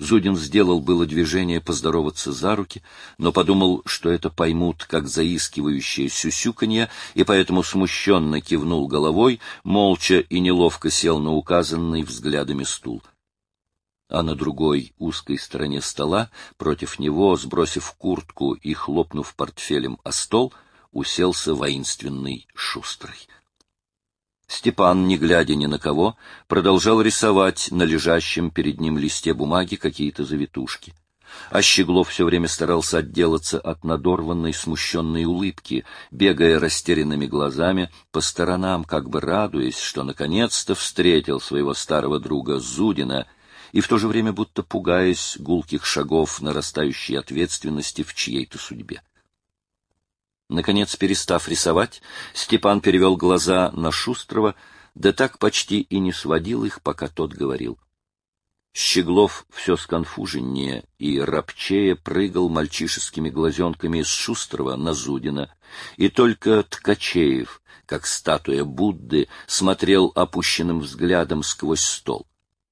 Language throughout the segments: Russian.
Зудин сделал было движение поздороваться за руки, но подумал, что это поймут как заискивающее сюсюканье, и поэтому смущенно кивнул головой, молча и неловко сел на указанный взглядами стул. А на другой узкой стороне стола, против него, сбросив куртку и хлопнув портфелем о стол, уселся воинственный Шустрый. Степан, не глядя ни на кого, продолжал рисовать на лежащем перед ним листе бумаги какие-то завитушки. А Щеглов все время старался отделаться от надорванной смущенной улыбки, бегая растерянными глазами по сторонам, как бы радуясь, что наконец-то встретил своего старого друга Зудина, и в то же время будто пугаясь гулких шагов нарастающей ответственности в чьей-то судьбе. Наконец, перестав рисовать, Степан перевел глаза на Шустрого, да так почти и не сводил их, пока тот говорил. Щеглов все сконфуженнее и робчее прыгал мальчишескими глазенками с Шустрого на Зудина, и только Ткачеев, как статуя Будды, смотрел опущенным взглядом сквозь стол.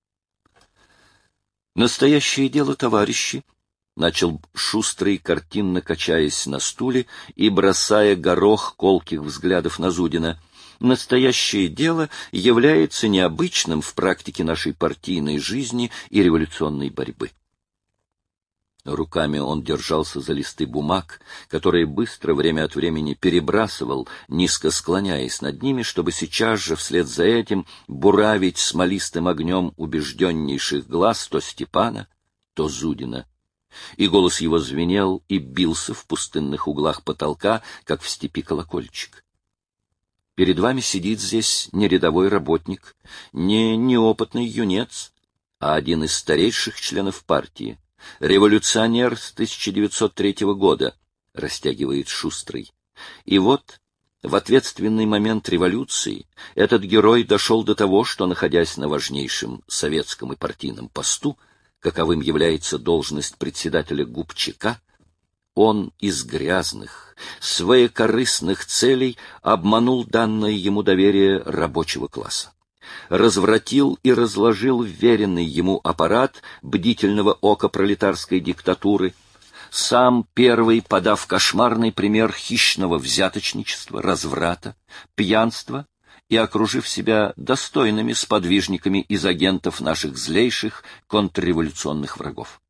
«Настоящее дело, товарищи», — начал Шустрый, картинно качаясь на стуле и бросая горох колких взглядов на Зудина, «настоящее дело является необычным в практике нашей партийной жизни и революционной борьбы». Руками он держался за листы бумаг, которые быстро время от времени перебрасывал, низко склоняясь над ними, чтобы сейчас же вслед за этим буравить смолистым огнем убежденнейших глаз то Степана, то Зудина. И голос его звенел и бился в пустынных углах потолка, как в степи колокольчик. Перед вами сидит здесь не рядовой работник, не неопытный юнец, а один из старейших членов партии, революционер с 1903 года, растягивает Шустрый. И вот, в ответственный момент революции, этот герой дошел до того, что, находясь на важнейшем советском и партийном посту, каковым является должность председателя ГУП-ЧК, он из грязных, своекорыстных целей обманул данное ему доверие рабочего класса, развратил и разложил вверенный ему аппарат бдительного ока пролетарской диктатуры, сам первый подав кошмарный пример хищного взяточничества, разврата, пьянства и окружив себя достойными сподвижниками из агентов наших злейших контрреволюционных врагов.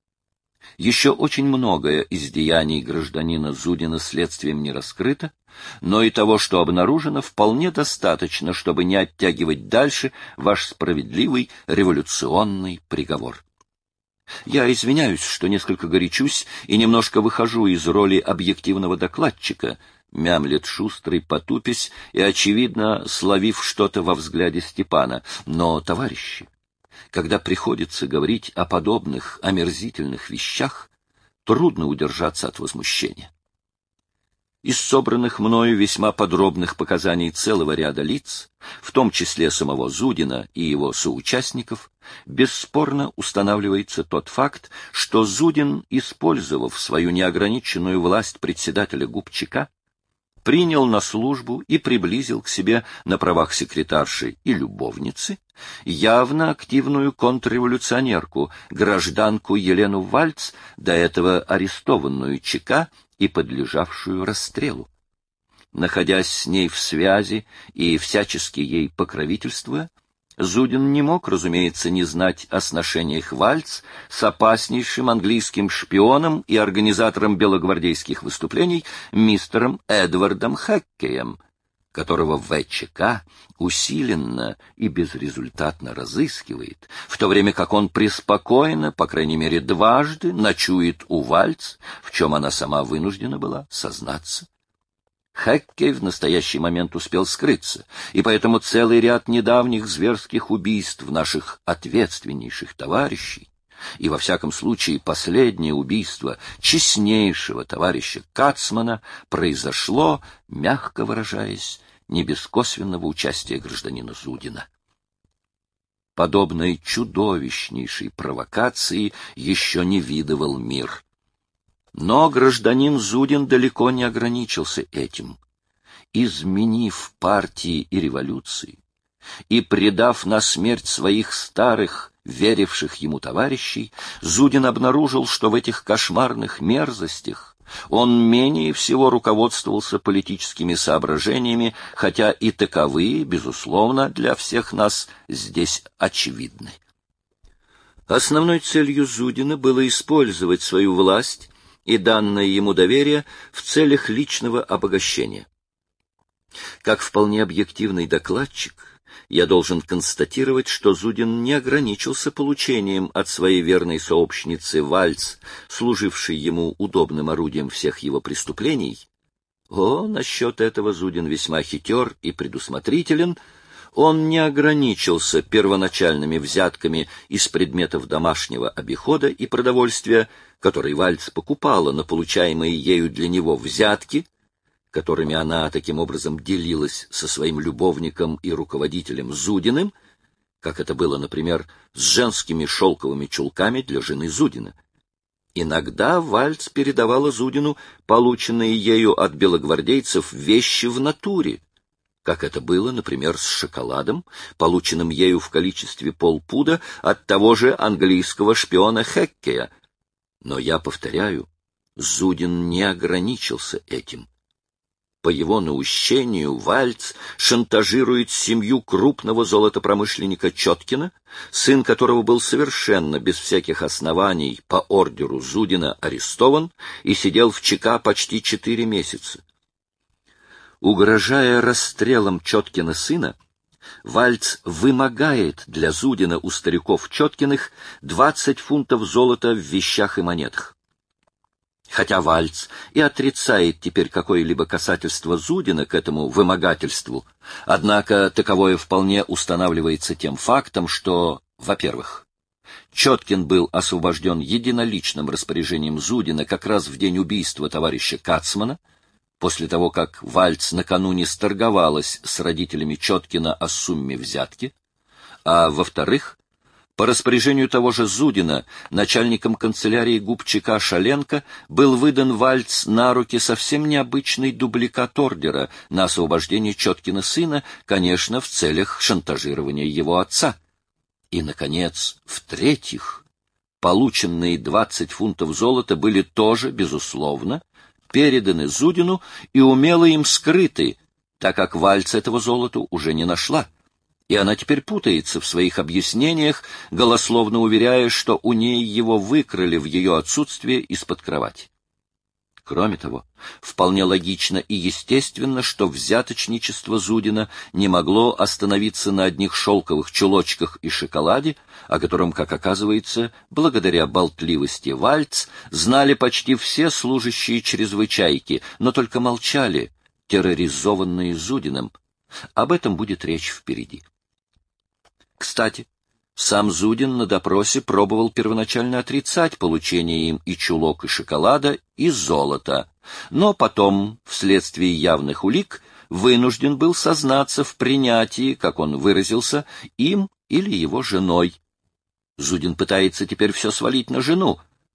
Еще очень многое из деяний гражданина Зудина следствием не раскрыто, но и того, что обнаружено, вполне достаточно, чтобы не оттягивать дальше ваш справедливый революционный приговор. Я извиняюсь, что несколько горячусь и немножко выхожу из роли объективного докладчика, мямлет Шустрый, потупясь и, очевидно, словив что-то во взгляде Степана. Но, товарищи, когда приходится говорить о подобных омерзительных вещах, трудно удержаться от возмущения. Из собранных мною весьма подробных показаний целого ряда лиц, в том числе самого Зудина и его соучастников, бесспорно устанавливается тот факт, что Зудин, использовав свою неограниченную власть председателя ГУП-ЧК, принял на службу и приблизил к себе на правах секретарши и любовницы явно активную контрреволюционерку, гражданку Елену Вальц, до этого арестованную ЧК и подлежавшую расстрелу. Находясь с ней в связи и всячески ей покровительствуя, Зудин не мог, разумеется, не знать о сношениях Вальц с опаснейшим английским шпионом и организатором белогвардейских выступлений мистером Эдвардом Хэккеем, которого ВЧК усиленно и безрезультатно разыскивает, в то время как он преспокойно, по крайней мере дважды, ночует у Вальц, в чем она сама вынуждена была сознаться. Хэккей в настоящий момент успел скрыться, и поэтому целый ряд недавних зверских убийств наших ответственнейших товарищей, и во всяком случае последнее убийство честнейшего товарища Кацмана произошло, мягко выражаясь, не без косвенного участия гражданина Зудина. Подобной чудовищнейшей провокации еще не видывал мир. Но гражданин Зудин далеко не ограничился этим. Изменив партии и революции и предав на смерть своих старых веривших ему товарищей, Зудин обнаружил, что в этих кошмарных мерзостях он менее всего руководствовался политическими соображениями, хотя и таковые, безусловно, для всех нас здесь очевидны. Основной целью Зудина было использовать свою власть и данное ему доверие в целях личного обогащения. Как вполне объективный докладчик, я должен констатировать, что Зудин не ограничился получением от своей верной сообщницы вальц, служившей ему удобным орудием всех его преступлений. Насчет этого Зудин весьма хитер и предусмотрителен. Он не ограничился первоначальными взятками из предметов домашнего обихода и продовольствия, которые вальц покупала на получаемые ею для него взятки, которыми она таким образом делилась со своим любовником и руководителем Зудиным, как это было, например, с женскими шелковыми чулками для жены Зудина. Иногда вальц передавала Зудину полученные ею от белогвардейцев вещи в натуре, как это было, например, с шоколадом, полученным ею в количестве полпуда от того же английского шпиона Хеккея. Но я повторяю, Зудин не ограничился этим. По его наущению вальц шантажирует семью крупного золотопромышленника Чоткина, сын которого был совершенно без всяких оснований по ордеру Зудина арестован и сидел в ЧК почти 4 месяца. Угрожая расстрелом Чоткина сына, вальц вымогает для Зудина у стариков Чоткиных 20 фунтов золота в вещах и монетах. Хотя вальц и отрицает теперь какое-либо касательство Зудина к этому вымогательству, однако таковое вполне устанавливается тем фактом, что, во-первых, Чоткин был освобожден единоличным распоряжением Зудина как раз в день убийства товарища Кацмана, после того, как вальц накануне сторговалась с родителями Чоткина о сумме взятки, а, во-вторых, по распоряжению того же Зудина, начальником канцелярии ГУП ЧК Шаленко был выдан вальц на руки совсем необычный дубликат ордера на освобождение Чоткина сына, конечно, в целях шантажирования его отца. И, наконец, в-третьих, полученные 20 фунтов золота были тоже, безусловно, переданы Зудину и умело им скрыты, так как вальц этого золота уже не нашла. И она теперь путается в своих объяснениях, голословно уверяя, что у ней его выкрали в ее отсутствие из-под кровати. Кроме того, вполне логично и естественно, что взяточничество Зудина не могло остановиться на одних шелковых чулочках и шоколаде, о котором, как оказывается, благодаря болтливости вальц, знали почти все служащие чрезвычайки, но только молчали, терроризованные Зудиным. Об этом будет речь впереди. Кстати, сам Зудин на допросе пробовал первоначально отрицать получение им и чулок, и шоколада, и золота, но потом, вследствие явных улик, вынужден был сознаться в принятии, как он выразился, им или его женой. Зудин пытается теперь все свалить на жену.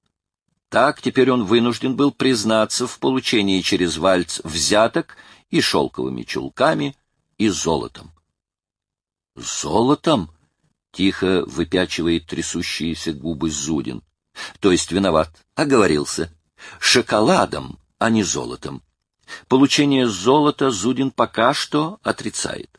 Так теперь он вынужден был признаться в получении через вальц взяток и шелковыми чулками, и золотом. Золотом? Тихо выпячивает трясущиеся губы Зудин. То есть виноват, оговорился. Шоколадом, а не золотом. Получение золота Зудин пока что отрицает.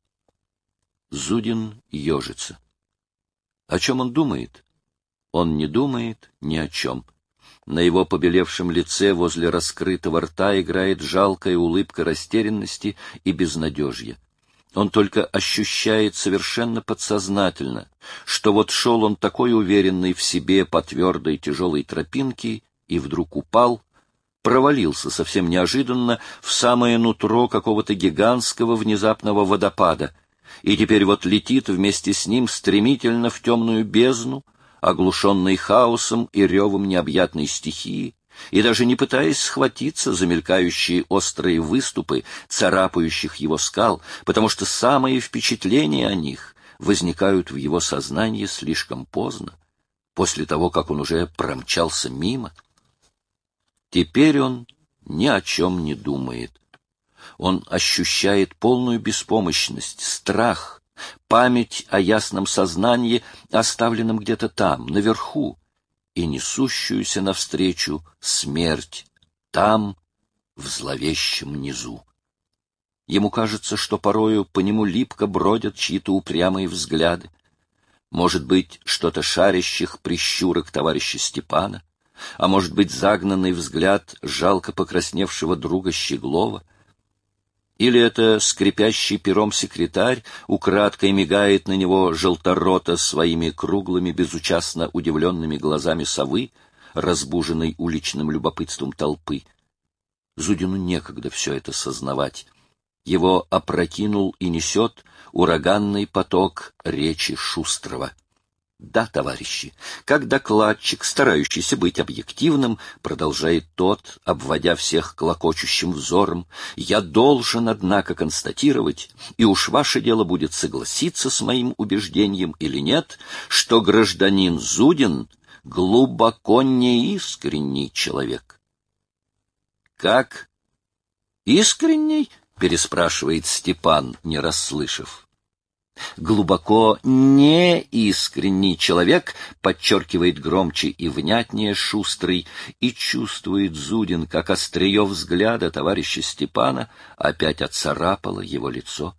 Зудин ежится. О чем он думает? Он не думает ни о чем. На его побелевшем лице возле раскрытого рта играет жалкая улыбка растерянности и безнадежья. Он только ощущает совершенно подсознательно, что вот шел он такой уверенный в себе по твердой тяжелой тропинке и вдруг упал, провалился совсем неожиданно в самое нутро какого-то гигантского внезапного водопада, и теперь вот летит вместе с ним стремительно в темную бездну, оглушенный хаосом и ревом необъятной стихии, и даже не пытаясь схватиться за мелькающие острые выступы, царапающих его скал, потому что самые впечатления о них возникают в его сознании слишком поздно, после того, как он уже промчался мимо. Теперь он ни о чем не думает. Он ощущает полную беспомощность, страх, память о ясном сознании, оставленном где-то там, наверху, и несущуюся навстречу смерть там, в зловещем низу. Ему кажется, что порою по нему липко бродят чьи-то упрямые взгляды. Может быть, что-то шарящих прищурок товарища Степана, а может быть, загнанный взгляд жалко покрасневшего друга Щеглова. Или это скрипящий пером секретарь украдкой мигает на него желторото своими круглыми, безучастно удивленными глазами совы, разбуженной уличным любопытством толпы. Зудину некогда все это сознавать. Его опрокинул и несет ураганный поток речи Шустрого. Да, товарищи, как докладчик, старающийся быть объективным, продолжает тот, обводя всех клокочущим взором, я должен, однако, констатировать, и уж ваше дело будет согласиться с моим убеждением или нет, что гражданин Зудин глубоко неискренний человек. Как? Искренний? Переспрашивает Степан, не расслышав. Глубоко неискренний человек, подчеркивает громче и внятнее Шустрый, и чувствует Зудин, как острие взгляда товарища Степана опять отцарапало его лицо.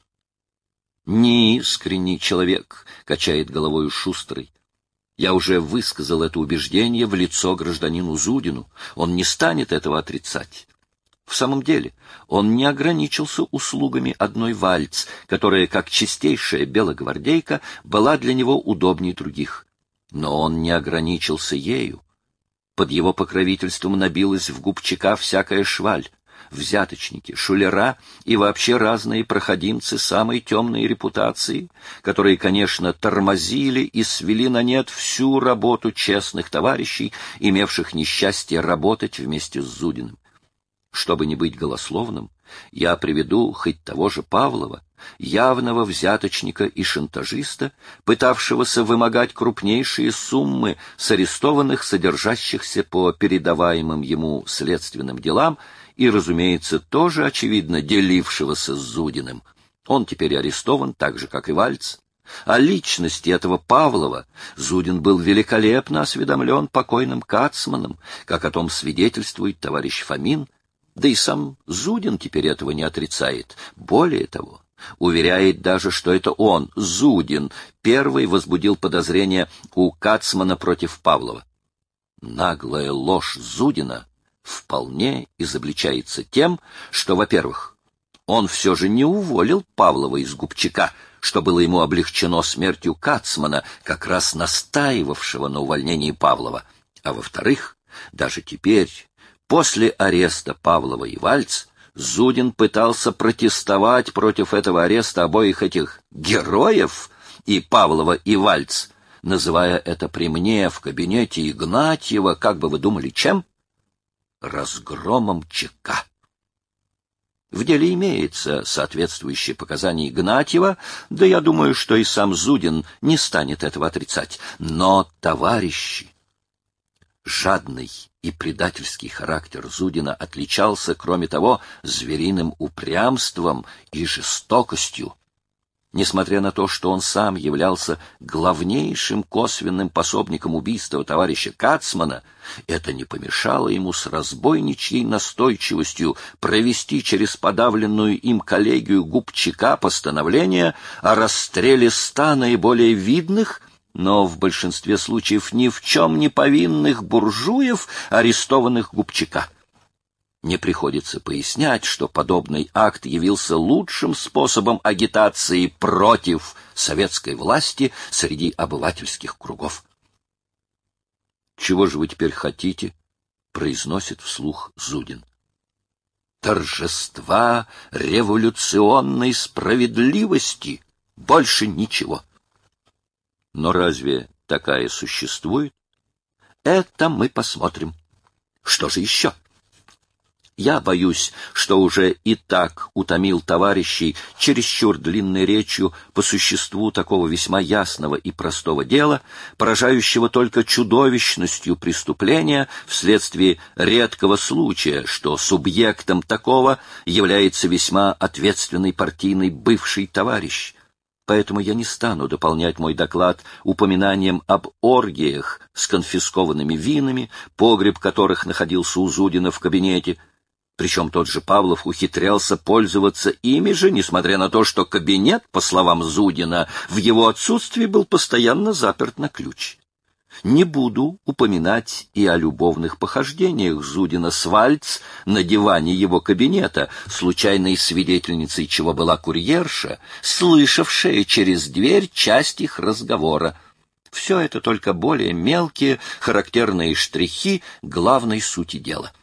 Неискренний человек, качает головою Шустрый. Я уже высказал это убеждение в лицо гражданину Зудину. Он не станет этого отрицать. В самом деле, он не ограничился услугами одной Вальц, которая, как чистейшая белогвардейка, была для него удобней других. Но он не ограничился ею. Под его покровительством набилась в губчака всякая шваль, взяточники, шулера и вообще разные проходимцы самой темной репутации, которые, конечно, тормозили и свели на нет всю работу честных товарищей, имевших несчастье работать вместе с Зудиным. Чтобы не быть голословным, я приведу хоть того же Павлова, явного взяточника и шантажиста, пытавшегося вымогать крупнейшие суммы с арестованных, содержащихся по передаваемым ему следственным делам, и, разумеется, тоже, очевидно, делившегося с Зудиным. Он теперь арестован, так же, как и Вальц. О личности этого Павлова Зудин был великолепно осведомлен покойным Кацманом, как о том свидетельствует товарищ Фомин. Да и сам Зудин теперь этого не отрицает. Более того, уверяет даже, что это он, Зудин, первый возбудил подозрения у Кацмана против Павлова. Наглая ложь Зудина вполне изобличается тем, что, во-первых, он все же не уволил Павлова из губчака, что было ему облегчено смертью Кацмана, как раз настаивавшего на увольнении Павлова, а во-вторых, даже теперь, после ареста Павлова и Вальц, Зудин пытался протестовать против этого ареста обоих этих героев, и Павлова, и Вальц, называя это при мне в кабинете Игнатьева, как бы вы думали, чем? Разгромом ЧК. В деле имеется соответствующее показание Игнатьева, да я думаю, что и сам Зудин не станет этого отрицать. Но, товарищи, жадный и предательский характер Зудина отличался, кроме того, звериным упрямством и жестокостью. Несмотря на то, что он сам являлся главнейшим косвенным пособником убийства товарища Кацмана, это не помешало ему с разбойничьей настойчивостью провести через подавленную им коллегию губчака постановление о расстреле 100 наиболее видных, но в большинстве случаев ни в чем не повинных буржуев, арестованных губчака. Не приходится пояснять, что подобный акт явился лучшим способом агитации против советской власти среди обывательских кругов. «Чего же вы теперь хотите?» — произносит вслух Зудин. «Торжества революционной справедливости. Больше ничего». Но разве такая существует? Это мы посмотрим. Что же еще? Я боюсь, что уже и так утомил товарищей чересчур длинной речью по существу такого весьма ясного и простого дела, поражающего только чудовищностью преступления вследствие редкого случая, что субъектом такого является весьма ответственный партийный бывший товарищ. Поэтому я не стану дополнять мой доклад упоминанием об оргиях с конфискованными винами, погреб которых находился у Зудина в кабинете. Причем тот же Павлов ухитрялся пользоваться ими же, несмотря на то, что кабинет, по словам Зудина, в его отсутствии был постоянно заперт на ключ. Не буду упоминать и о любовных похождениях Зудина с Вальц на диване его кабинета, случайной свидетельницей чего была курьерша, слышавшая через дверь часть их разговора. Все это только более мелкие, характерные штрихи главной сути дела.